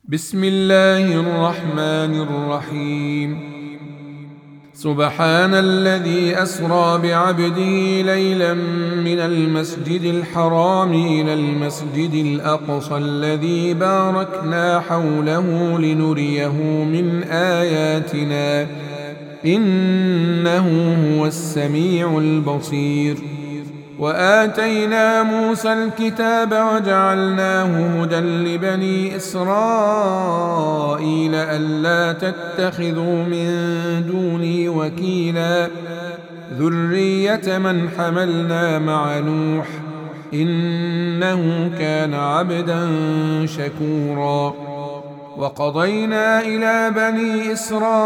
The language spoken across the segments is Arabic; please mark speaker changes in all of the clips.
Speaker 1: بسم الله الرحمن الرحيم. سبحان الذي أسرى بعبده ليلا من المسجد الحرام إلى المسجد الأقصى الذي باركنا حوله لنريه من آياتنا إنه هو السميع البصير. وآتينا موسى الكتاب وجعلناه هدى لبني إسرائيل ألا تتخذوا من دوني وكيلا ذرية من حملنا مع نوح إنه كان عبدا شكورا. وقضينا إلى بني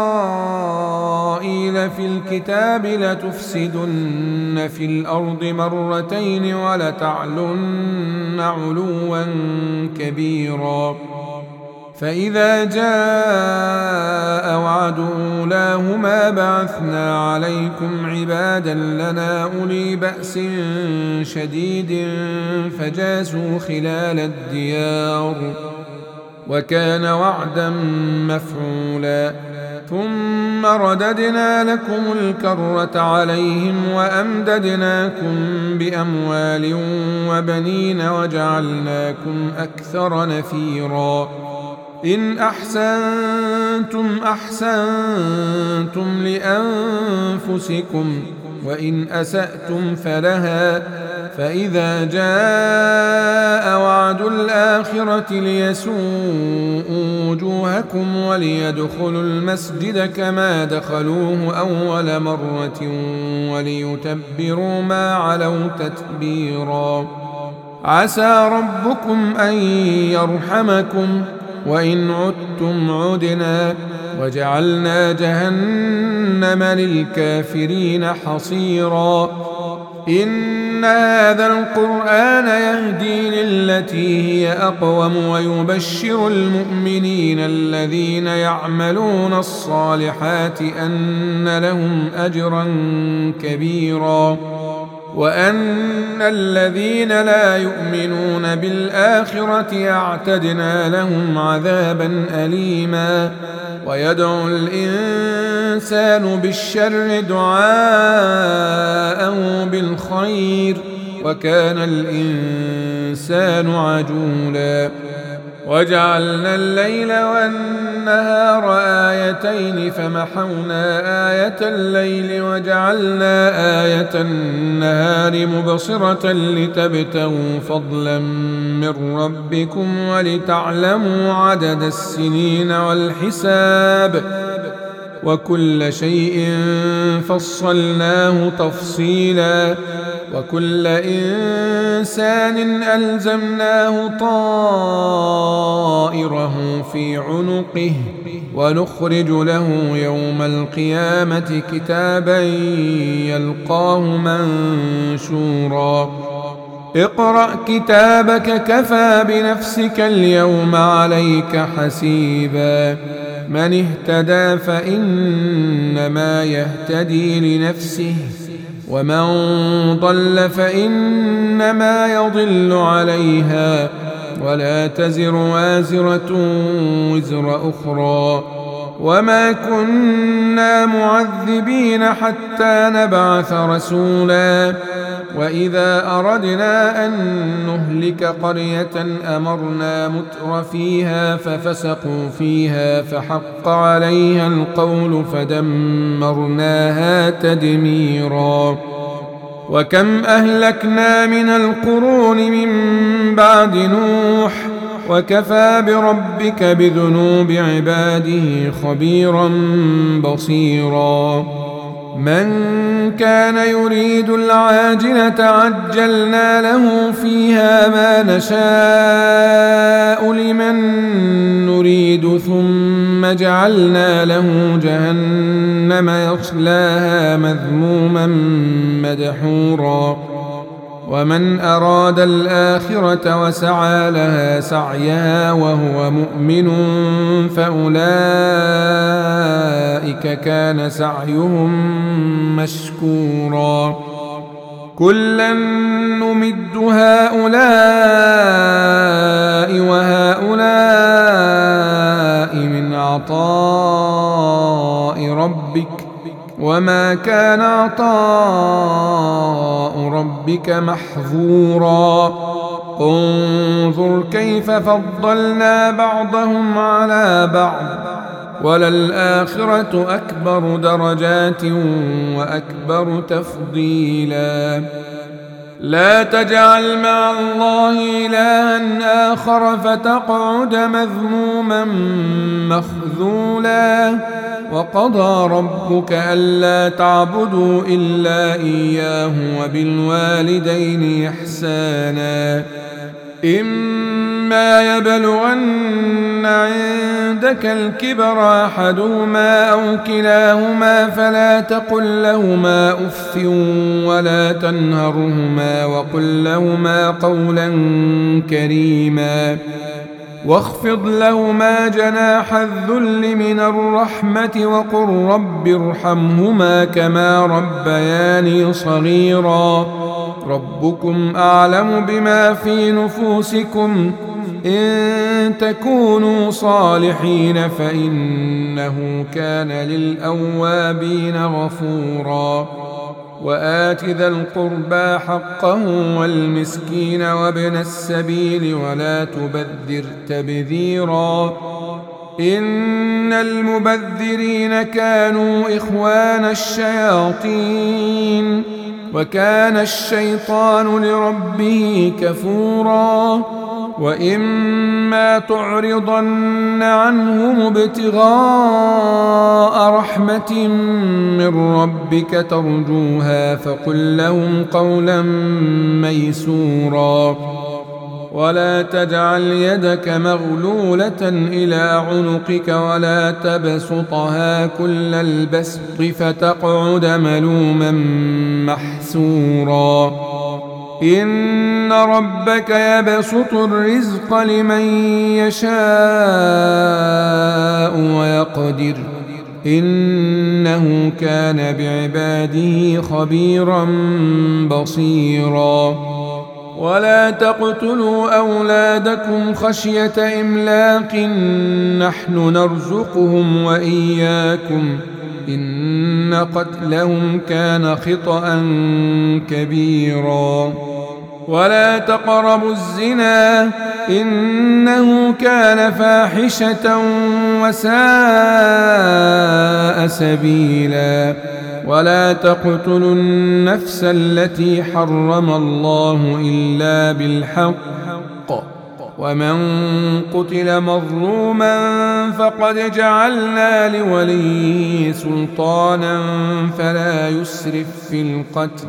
Speaker 1: إسرائيل في الكتاب لتفسدن في الأرض مرتين ولتعلن علوا كبيرا. فإذا جاء وعد أولاهما بعثنا عليكم عبادا لنا أولي بأس شديد فجاسوا خلال الديار وكان وعدا مفعولا. ثم رددنا لكم الكرة عليهم وأمددناكم بأموال وبنين وجعلناكم أكثر نفيرا. إن أحسنتم أحسنتم لأنفسكم وإن أسأتم فلها. فإذا جاء وعد الآخرة ليسوءوا وجوهكم وليدخلوا المسجد كما دخلوه أول مرة وليتبروا ما علوا تتبيرا. عسى ربكم أن يرحمكم وإن عدتم عدنا وجعلنا جهنم للكافرين حصيرا. إن هذا القرآن يهدي للتي هي أقوم ويبشر المؤمنين الذين يعملون الصالحات أن لهم أجرا كبيرا وأن الذين لا يؤمنون بالآخرة أعتدنا لهم عذابا أليما. ويدعو الإنسان بالشر دعاءه بالخير وكان الإنسان عجولا. وجعلنا الليل والنهار آيتين فمحونا آية الليل وجعلنا آية النهار مبصرة لتبتغوا فضلا من ربكم ولتعلموا عدد السنين والحساب وكل شيء فصلناه تفصيلا. وكل إنسان ألزمناه طائره في عنقه ونخرج له يوم القيامة كتابا يلقاه منشورا. اقرأ كتابك كفى بنفسك اليوم عليك حسيبا. من اهتدى فإنما يهتدي لنفسه ومن ضل فإنما يضل عليها ولا تزر وازرة وزر أخرى. وما كنا معذبين حتى نبعث رسولا. وإذا أردنا أن نهلك قرية أمرنا متر فيها ففسقوا فيها فحق عليها القول فدمرناها تدميرا. وكم أهلكنا من القرون من بعد نوح وكفى بربك بذنوب عباده خبيرا بصيرا. من كان يريد العاجلة عجلنا له فيها ما نشاء لمن نريد ثم جعلنا له جهنم يصلاها مذموما مدحورا. ومن أراد الآخرة وسعى لها سعيها وهو مؤمن فأولئك كان سعيهم مشكورا. كلا نمد هؤلاء وهؤلاء من عطاء ربك وما كان عطاء ربك محظورا انظر كيف فضلنا بعضهم على بعض وللآخرة أكبر درجات وأكبر تفضيلا لا تجعل مع الله إلها آخر فتقعد مذموما مخذولا وقضى ربك ألا تعبدوا إلا إياه وبالوالدين إحسانا إما يبلغن عندك الكبر أحدهما أو كلاهما فلا تقل لهما أف ولا تنهرهما وقل لهما قولا كريما واخفض لهما جناح الذل من الرحمة وقل رب ارحمهما كما ربياني صغيرا ربكم أعلم بما في نفوسكم إن تكونوا صالحين فإنه كان للأوابين غفورا وآت ذا القربى حقه والمسكين وابن السبيل ولا تبذر تبذيرا إن المبذرين كانوا إخوان الشياطين وكان الشيطان لربه كفورا وإما تعرضن عنهم ابتغاء رحمة من ربك ترجوها فقل لهم قولا ميسورا ولا تجعل يدك مغلولة إلى عنقك ولا تبسطها كل البسط فتقعد ملوما محسورا إن ربك يبسط الرزق لمن يشاء ويقدر إنه كان بعباده خبيرا بصيرا ولا تقتلوا أولادكم خشية إملاق نحن نرزقهم وإياكم إن قتلهم كان خطأ كبيرا ولا تقربوا الزنا إنه كان فاحشة وساء سبيلا ولا تقتلوا النفس التي حرم الله إلا بالحق ومن قتل مظلوما فقد جعلنا لوليه سلطانا فلا يسرف في القتل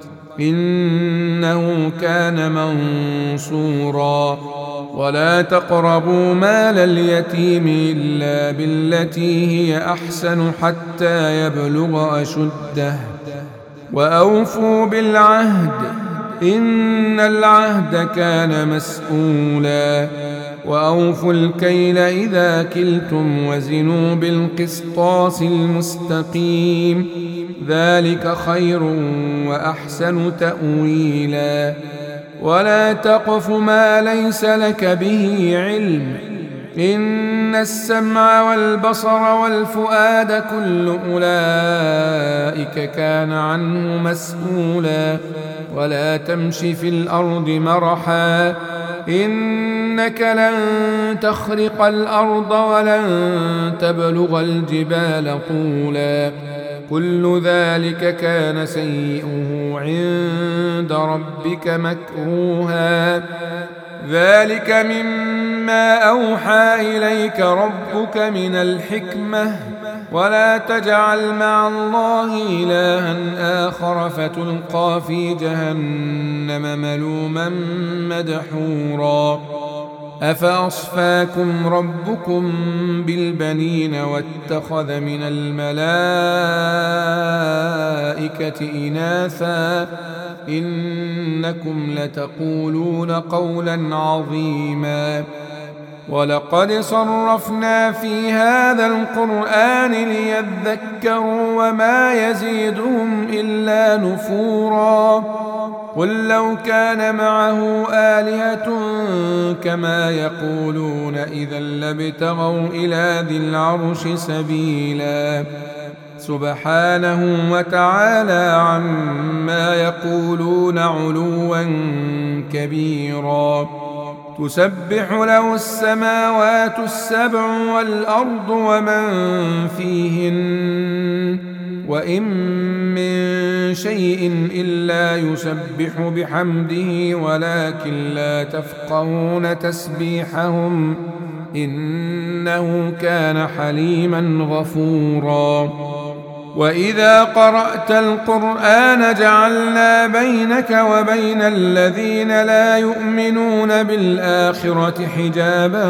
Speaker 1: إنه كان منصورا ولا تقربوا مال اليتيم إلا بالتي هي أحسن حتى يبلغ أشده وأوفوا بالعهد إن العهد كان مسؤولا وأوفوا الكيل إذا كلتم وزنوا بالقسطاس المستقيم ذلك خير وأحسن تأويلا ولا تقف ما ليس لك به علم إن السمع والبصر والفؤاد كل أولئك كان عنه مسؤولا ولا تمش في الأرض مرحا إنك لن تخرق الأرض ولن تبلغ الجبال طولا كل ذلك كان سيئه عند ربك مكروها ذلك مما أوحى إليك ربك من الحكمة ولا تجعل مع الله إلها آخر فتلقى في جهنم ملوما مدحورا أفأصفاكم ربكم بالبنين واتخذ من الملائكة إناثا إنكم لتقولون قولا عظيما ولقد صرفنا في هذا القرآن ليذكروا وما يزيدهم إلا نفورا قل لو كان معه آلهة كما يقولون إذا لابتغوا إلى ذي العرش سبيلا سبحانه وتعالى عما يقولون علوا كبيرا تسبح له السماوات السبع والأرض ومن فيهن وإن من شيء إلا يسبح بحمده ولكن لا تفقهون تسبيحهم إنه كان حليما غفورا وإذا قرأت القرآن جعلنا بينك وبين الذين لا يؤمنون بالآخرة حجابا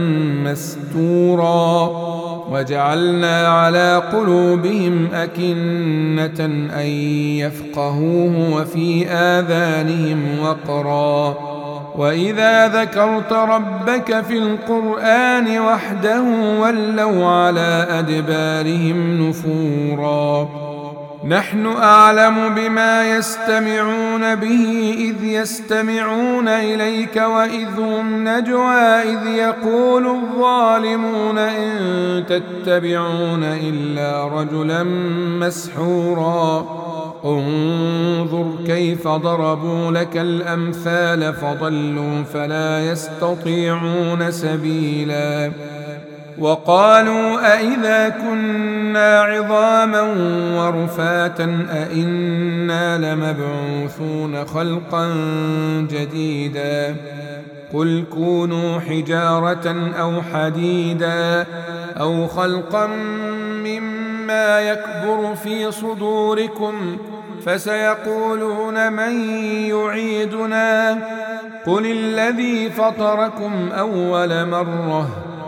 Speaker 1: مستورا وجعلنا على قلوبهم أكنة أن يفقهوه وفي آذانهم وقرا وإذا ذكرت ربك في القرآن وحده ولوا على أدبارهم نفورا نحن أعلم بما يستمعون به إذ يستمعون إليك وإذ هم نجوى إذ يقول الظالمون إن تتبعون إلا رجلا مسحورا انظر كيف ضربوا لك الأمثال فضلوا فلا يستطيعون سبيلا وقالوا أئذا كنا عظاما ورفاتا أئنا لمبعوثون خلقا جديدا قل كونوا حجارة أو حديدا أو خلقا مما يكبر في صدوركم فسيقولون من يعيدنا قل الذي فطركم أول مرة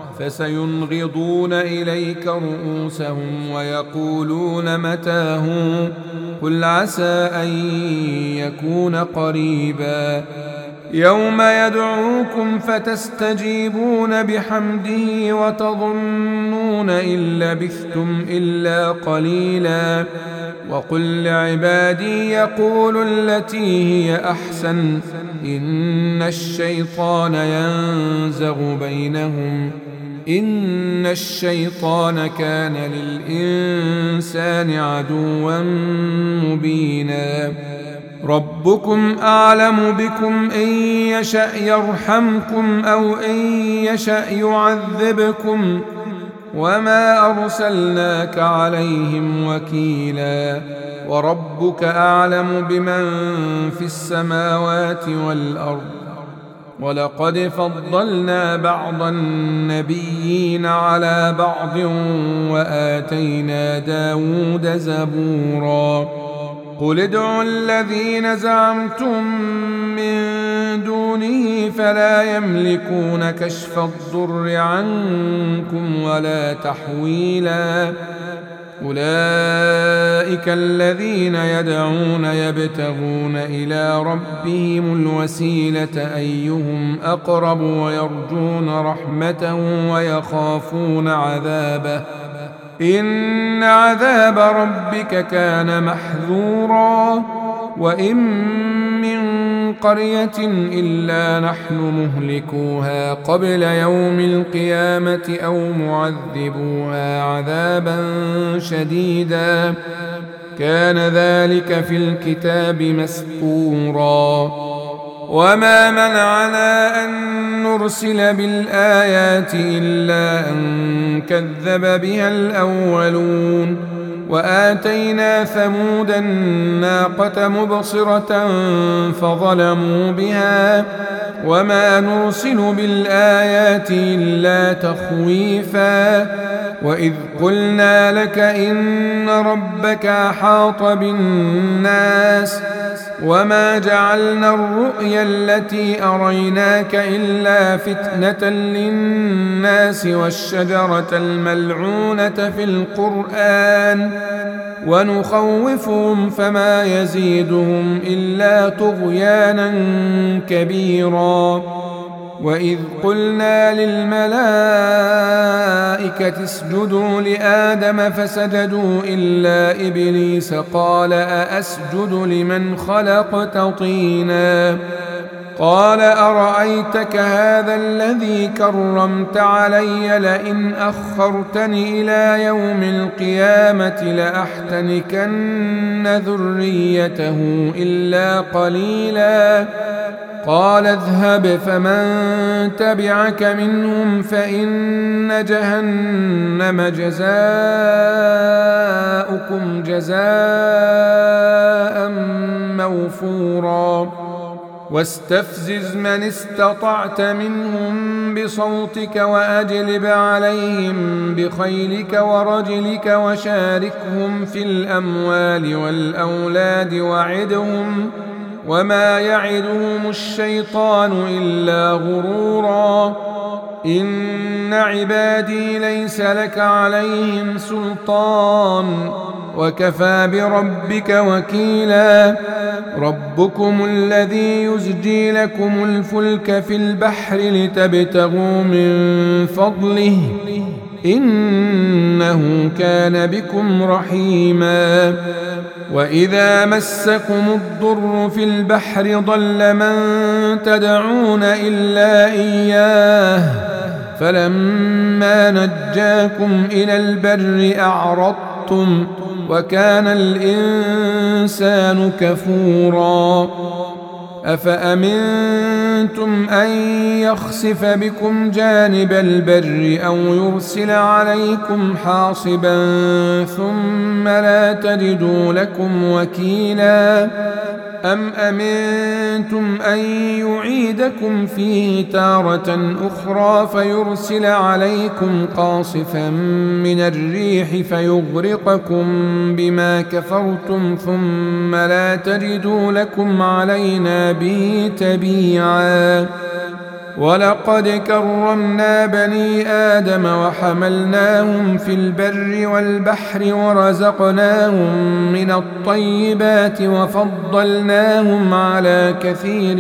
Speaker 1: فسينغضون إليك رؤوسهم ويقولون متى هو قل عسى أن يكون قريبا يوم يدعوكم فتستجيبون بحمده وتظنون إن لبثتم إلا قليلا وقل لعبادي يقولوا التي هي أحسن إن الشيطان ينزغ بينهم إن الشيطان كان للإنسان عدوا مبينا ربكم أعلم بكم إن يشأ يرحمكم أو إن يشأ يعذبكم وما أرسلناك عليهم وكيلا وربك أعلم بمن في السماوات والأرض ولقد فضلنا بعض النبيين على بعض وآتينا داود زبورا قل ادعوا الذين زعمتم من دونه فلا يملكون كشف الضر عنكم ولا تحويلا أولئك الذين يدعون يبتغون إلى ربهم الوسيلة أيهم أقرب ويرجون رحمته ويخافون عذابه إن عذاب ربك كان محذورا وإن من قرية إلا نحن مهلكوها قبل يوم القيامة أو معذبوها عذابا شديدا كان ذلك في الكتاب مسطورا وما منعنا أن نرسل بالآيات إلا أن كذب بها الأولون وآتينا ثمود الناقة مبصرة فظلموا بها وما نرسل بالآيات إلا تخويفا وإذ قلنا لك إن ربك أحاط بالناس وما جعلنا الرؤيا التي أريناك إلا فتنة للناس والشجرة الملعونة في القرآن ونخوفهم فما يزيدهم إلا طغيانا كبيرا وإذ قلنا للملائكة الملائكة اسجدوا لآدم فسجدوا إلا إبليس قال أأسجد لمن خلقت طينا قال أرأيتك هذا الذي كرمت علي لئن أخرتني إلى يوم القيامة لأحتنكن ذريته إلا قليلا قال اذهب فمن تبعك منهم فإن جهنم جزاؤكم جزاء موفورا واستفزز من استطعت منهم بصوتك وأجلب عليهم بخيلك ورجلك وشاركهم في الأموال والأولاد وعدهم وما يعدهم الشيطان إلا غرورا إن عبادي ليس لك عليهم سلطان وكفى بربك وكيلا ربكم الذي يزجي لكم الفلك في البحر لتبتغوا من فضله إنه كان بكم رحيما وإذا مسكم الضر في البحر ضل من تدعون إلا إياه فلما نجاكم إلى البر أعرضتم وكان الإنسان كفورا أفأمنتم أن يخسف بكم جانب البر أو يرسل عليكم حاصبا ثم لا تجدوا لكم وكيلا أم أمنتم أن يعيدكم فيه تارة أخرى فيرسل عليكم قاصفا من الريح فيغرقكم بما كفرتم ثم لا تجدوا لكم علينا به تبيعا ولقد كرمنا بني آدم وحملناهم في البر والبحر ورزقناهم من الطيبات وفضلناهم على كثير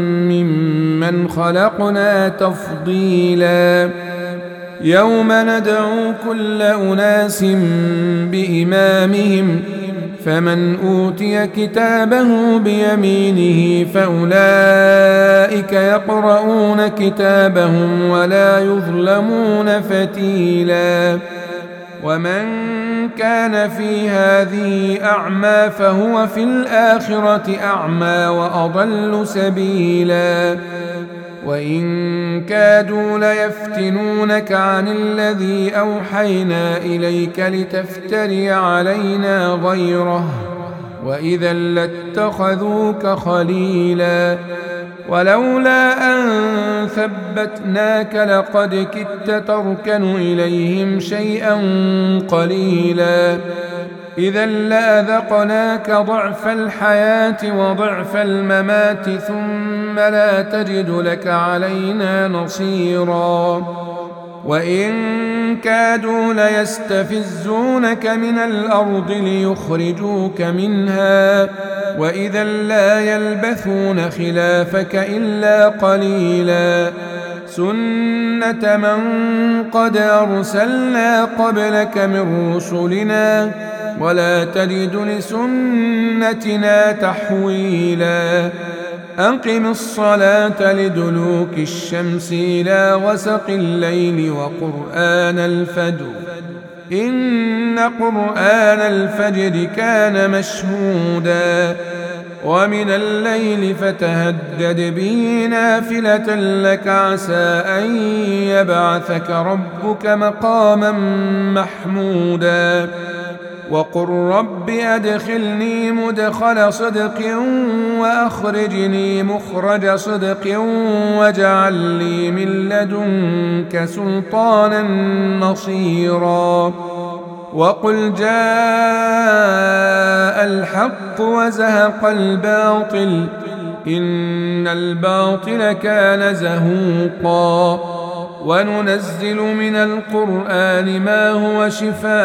Speaker 1: ممن خلقنا تفضيلا يوم ندعو كل أناس بإمامهم فمن أوتي كتابه بيمينه فأولئك يقرؤون كتابهم ولا يظلمون فتيلا ومن كان في هذه أعمى فهو في الآخرة أعمى وأضل سبيلا وإن كادوا ليفتنونك عن الذي أوحينا إليك لتفتري علينا غيره وإذا لاتخذوك خليلا ولولا أن ثبتناك لقد كدت تركن إليهم شيئا قليلا إذا لأذقناك ضعف الحياة وضعف الممات ثم لا تجد لك علينا نصيرا وإن كادوا ليستفزونك من الأرض ليخرجوك منها وإذا لا يلبثون خلافك إلا قليلا سنة من قد أرسلنا قبلك من رسلنا ولا تجد لسنتنا تحويلا أقم الصلاة لدلوك الشمس إلى غسق الليل وقرآن الفجر إن قرآن الفجر كان مشهودا ومن الليل فتهجد به نافلة لك عسى أن يبعثك ربك مقاما محمودا وقل رب أدخلني مدخل صدق وأخرجني مخرج صدق واجعل لي من لدنك سلطانا نصيرا وقل جاء الحق وزهق الباطل إن الباطل كان زهوقا وننزل من القرآن ما هو شفاء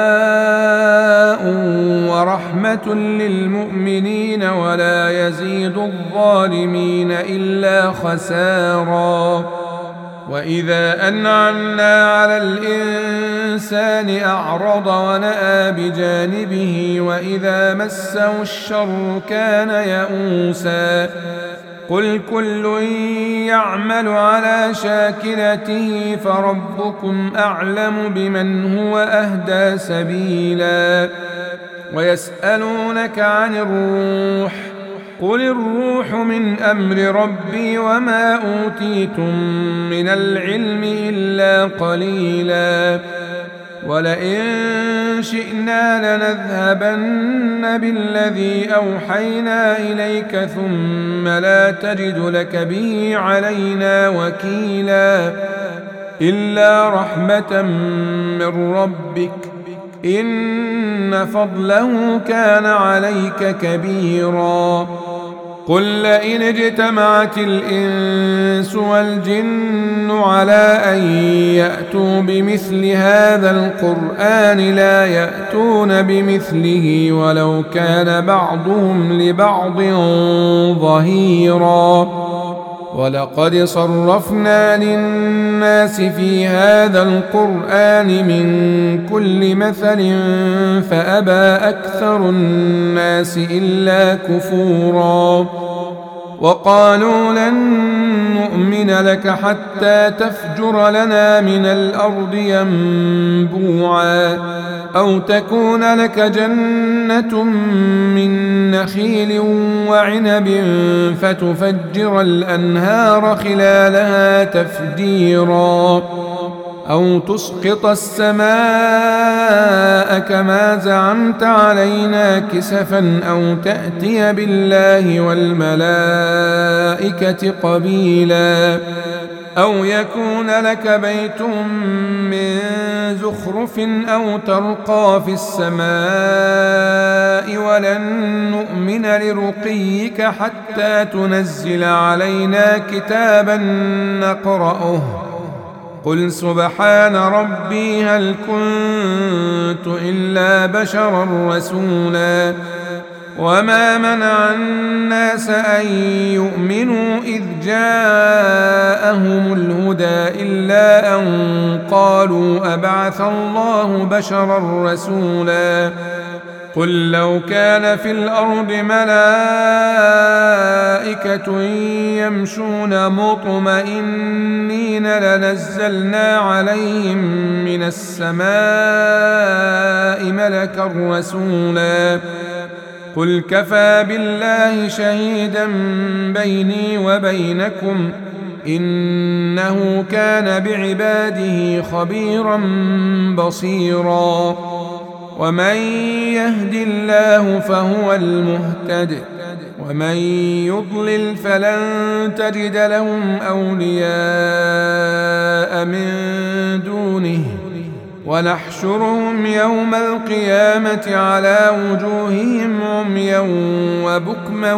Speaker 1: ورحمة للمؤمنين ولا يزيد الظالمين إلا خسارا وإذا أنعمنا على الإنسان الإنسان أعرض ونأى بجانبه وإذا مسه الشر كان يئوسا قل كل يعمل على شاكلته فربكم أعلم بمن هو أهدى سبيلا ويسألونك عن الروح قل الروح من أمر ربي وما أوتيتم من العلم إلا قليلا ولئن شئنا لنذهبن بالذي أوحينا إليك ثم لا تجد لك به علينا وكيلا إلا رحمة من ربك إن فضله كان عليك كبيرا قل لئن اجتمعت الإنس والجن على أن يأتوا بمثل هذا القرآن لا يأتون بمثله ولو كان بعضهم لبعض ظهيرا ولقد صرفنا للناس في هذا القرآن من كل مثل فأبى أكثر الناس إلا كفورا وقالوا لن نؤمن لك حتى تفجر لنا من الأرض ينبوعا أو تكون لك جنة من نخيل وعنب فتفجر الأنهار خلالها تفجيرا أو تسقط السماء كما زعمت علينا كسفا أو تأتي بالله والملائكة قبيلا أو يكون لك بيت من زخرف أو ترقى في السماء ولن نؤمن لرقيك حتى تنزل علينا كتابا نقرأه قل سبحان ربي هل كنت إلا بشرا رسولا وما منع الناس أن يؤمنوا إذ جاءهم الهدى إلا أن قالوا أبعث الله بشرا رسولا قل لو كان في الأرض ملائكة يمشون مطمئنين لنزلنا عليهم من السماء ملكا رسولا قل كفى بالله شهيدا بيني وبينكم إنه كان بعباده خبيرا بصيرا ومن يهد الله فهو المهتد ومن يضلل فلن تجد لهم أولياء من دونه ونحشرهم يوم القيامة على وجوههم عميا وبكما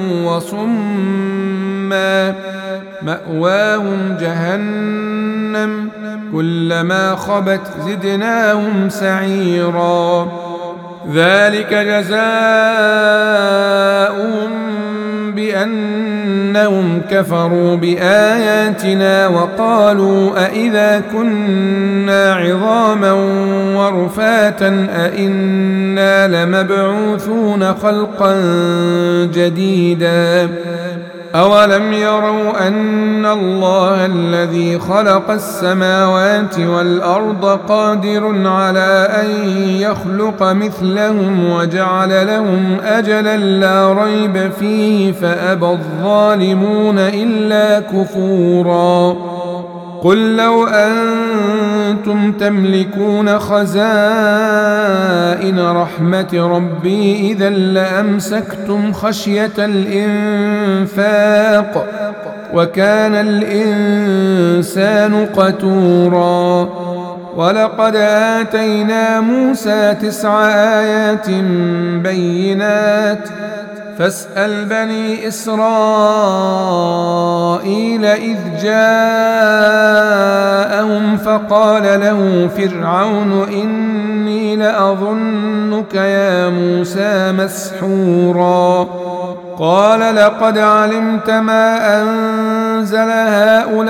Speaker 1: وصما مأواهم جهنم كلما خبت زدناهم سعيرا ذلك جزاؤهم بأنهم كفروا بآياتنا وقالوا أئذا كنا عظاما ورفاتا أئنا لمبعوثون خلقا جديدا أولم يروا أن الله الذي خلق السماوات والأرض قادر على أن يخلق مثلهم وجعل لهم أجلا لا ريب فيه فأبى الظالمون إلا كفورا قل لو أنتم تملكون خزائن رحمة ربي إذا لأمسكتم خشية الإنفاق وكان الإنسان قتورا ولقد آتينا موسى 9 آيات بينات فاسأل بني إسرائيل إذ جاءهم فقال له فرعون إني لأظنك يا موسى مسحورا قال لقد علمت ما أنزل هؤلاء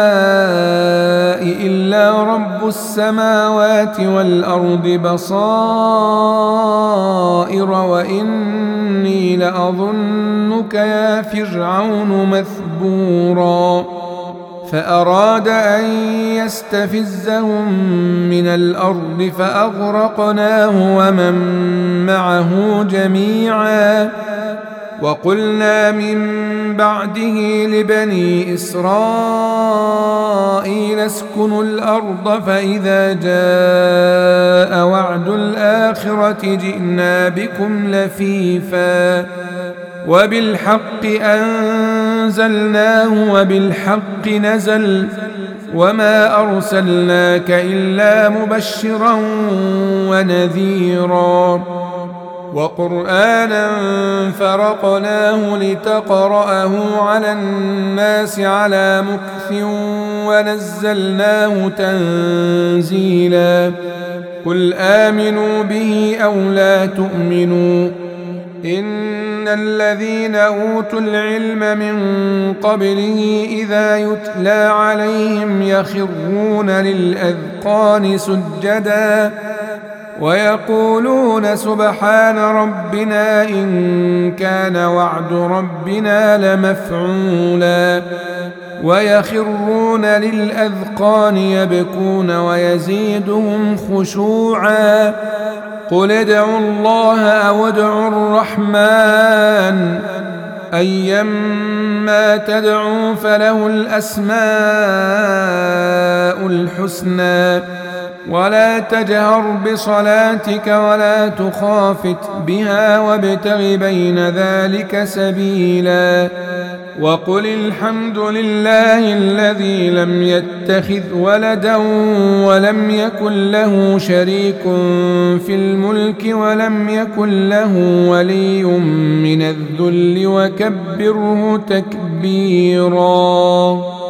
Speaker 1: إلا رب السماوات والأرض بصائر وإني لأظنك يا فرعون مثبورا فأراد أن يستفزهم من الأرض فأغرقناه ومن معه جميعا وقلنا من بعده لبني إسرائيل اسكنوا الأرض فإذا جاء وعد الآخرة جئنا بكم لفيفا وبالحق أنزلناه وبالحق نزل وما أرسلناك إلا مبشرا ونذيرا وقرآنا فرقناه لتقرأه على الناس على مكث ونزلناه تنزيلا قل آمنوا به أو لا تؤمنوا إن الذين أوتوا العلم من قبله إذا يتلى عليهم يخرون للأذقان سجدا ويقولون سبحان ربنا إن كان وعد ربنا لمفعولا ويخرون للأذقان يبكون ويزيدهم خشوعا قل ادعوا الله أو ادعوا الرحمن أيما تدعوا فله الأسماء الحسنى ولا تجهر بصلاتك ولا تخافت بها وابتغ بين ذلك سبيلا وقل الحمد لله الذي لم يتخذ ولدا ولم يكن له شريك في الملك ولم يكن له ولي من الذل وكبره تكبيرا.